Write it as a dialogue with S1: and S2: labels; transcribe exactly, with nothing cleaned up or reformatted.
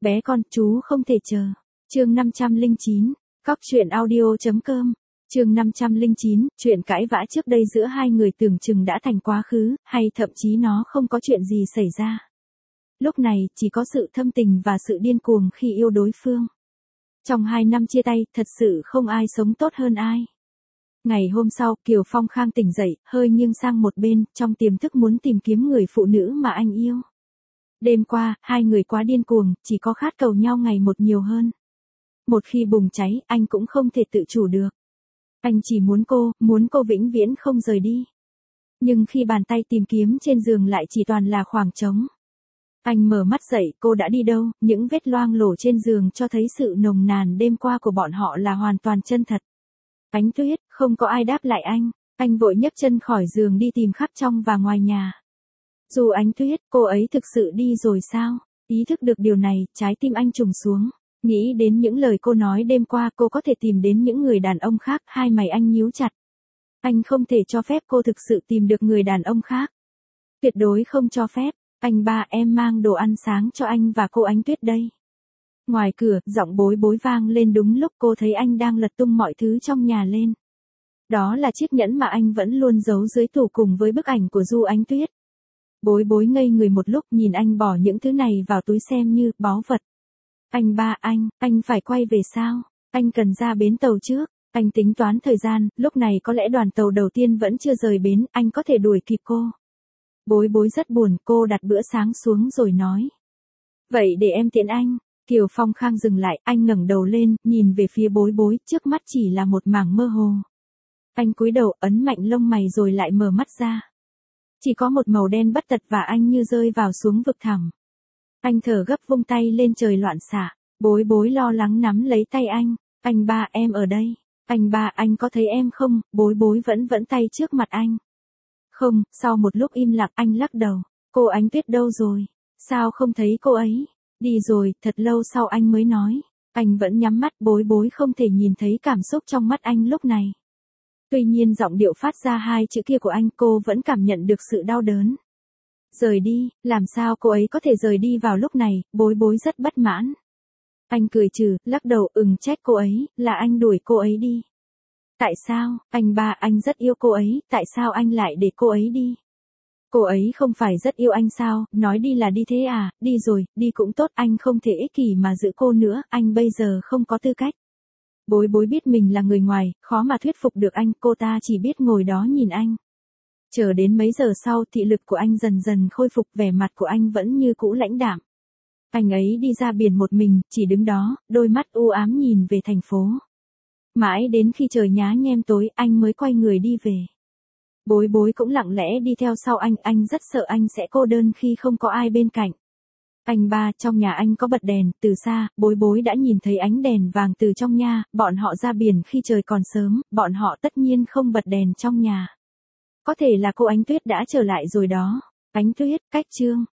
S1: Bé con, chú không thể chờ. Chương năm trăm lẻ chín, cóc truyện audio chấm com. Chương năm trăm lẻ chín, chuyện cãi vã trước đây giữa hai người tưởng chừng đã thành quá khứ, hay thậm chí nó không có chuyện gì xảy ra. Lúc này, chỉ có sự thâm tình và sự điên cuồng khi yêu đối phương. Trong hai năm chia tay, thật sự không ai sống tốt hơn ai. Ngày hôm sau, Kiều Phong Khang tỉnh dậy, hơi nghiêng sang một bên, trong tiềm thức muốn tìm kiếm người phụ nữ mà anh yêu. Đêm qua, hai người quá điên cuồng, chỉ có khát cầu nhau ngày một nhiều hơn. Một khi bùng cháy, anh cũng không thể tự chủ được. Anh chỉ muốn cô, muốn cô vĩnh viễn không rời đi. Nhưng khi bàn tay tìm kiếm trên giường lại chỉ toàn là khoảng trống. Anh mở mắt dậy, cô đã đi đâu, những vết loang lổ trên giường cho thấy sự nồng nàn đêm qua của bọn họ là hoàn toàn chân thật. Ánh Tuyết, không có ai đáp lại anh, anh vội nhấc chân khỏi giường đi tìm khắp trong và ngoài nhà. Dù Ánh Tuyết, cô ấy thực sự đi rồi sao? Ý thức được điều này, trái tim anh trùng xuống. Nghĩ đến những lời cô nói đêm qua cô có thể tìm đến những người đàn ông khác, hai mày anh nhíu chặt. Anh không thể cho phép cô thực sự tìm được người đàn ông khác. Tuyệt đối không cho phép. Anh ba, em mang đồ ăn sáng cho anh và cô Ánh Tuyết đây. Ngoài cửa, giọng Bối Bối vang lên đúng lúc cô thấy anh đang lật tung mọi thứ trong nhà lên. Đó là chiếc nhẫn mà anh vẫn luôn giấu dưới tủ cùng với bức ảnh của Du Ánh Tuyết. Bối Bối ngây người một lúc nhìn anh bỏ những thứ này vào túi xem như báu vật. Anh ba, anh, anh phải quay về sao? Anh cần ra bến tàu trước. Anh tính toán thời gian, lúc này có lẽ đoàn tàu đầu tiên vẫn chưa rời bến, anh có thể đuổi kịp cô. Bối Bối rất buồn, cô đặt bữa sáng xuống rồi nói. Vậy để em tiễn anh. Kiều Phong Khang dừng lại, anh ngẩng đầu lên, nhìn về phía Bối Bối, trước mắt chỉ là một mảng mơ hồ. Anh cúi đầu, ấn mạnh lông mày rồi lại mở mắt ra. Chỉ có một màu đen bất tật và anh như rơi vào xuống vực thẳm. Anh thở gấp vung tay lên trời loạn xạ. Bối Bối lo lắng nắm lấy tay anh. Anh ba, em ở đây. Anh ba, anh có thấy em không? Bối Bối vẫn vẫn tay trước mặt anh. Không, sau một lúc im lặng anh lắc đầu. Cô Ánh Tuyết đâu rồi? Sao không thấy cô ấy? Đi rồi, thật lâu sau anh mới nói. Anh vẫn nhắm mắt, Bối Bối không thể nhìn thấy cảm xúc trong mắt anh lúc này. Tuy nhiên giọng điệu phát ra hai chữ kia của anh cô vẫn cảm nhận được sự đau đớn. Rời đi, làm sao cô ấy có thể rời đi vào lúc này, Bối Bối rất bất mãn. Anh cười trừ, lắc đầu, ừng trách cô ấy, là anh đuổi cô ấy đi. Tại sao, anh ba, anh rất yêu cô ấy, tại sao anh lại để cô ấy đi? Cô ấy không phải rất yêu anh sao, nói đi là đi thế à, đi rồi, đi cũng tốt, anh không thể ích kỷ mà giữ cô nữa, anh bây giờ không có tư cách. Bối Bối biết mình là người ngoài, khó mà thuyết phục được anh, cô ta chỉ biết ngồi đó nhìn anh. Chờ đến mấy giờ sau, thị lực của anh dần dần khôi phục, vẻ mặt của anh vẫn như cũ lãnh đạm. Anh ấy đi ra biển một mình, chỉ đứng đó, đôi mắt u ám nhìn về thành phố. Mãi đến khi trời nhá nhem tối, anh mới quay người đi về. Bối Bối cũng lặng lẽ đi theo sau anh, anh rất sợ anh sẽ cô đơn khi không có ai bên cạnh. Anh ba, trong nhà anh có bật đèn, từ xa, Bối Bối đã nhìn thấy ánh đèn vàng từ trong nhà, bọn họ ra biển khi trời còn sớm, bọn họ tất nhiên không bật đèn trong nhà. Có thể là cô Ánh Tuyết đã trở lại rồi đó. Ánh Tuyết, cách chương.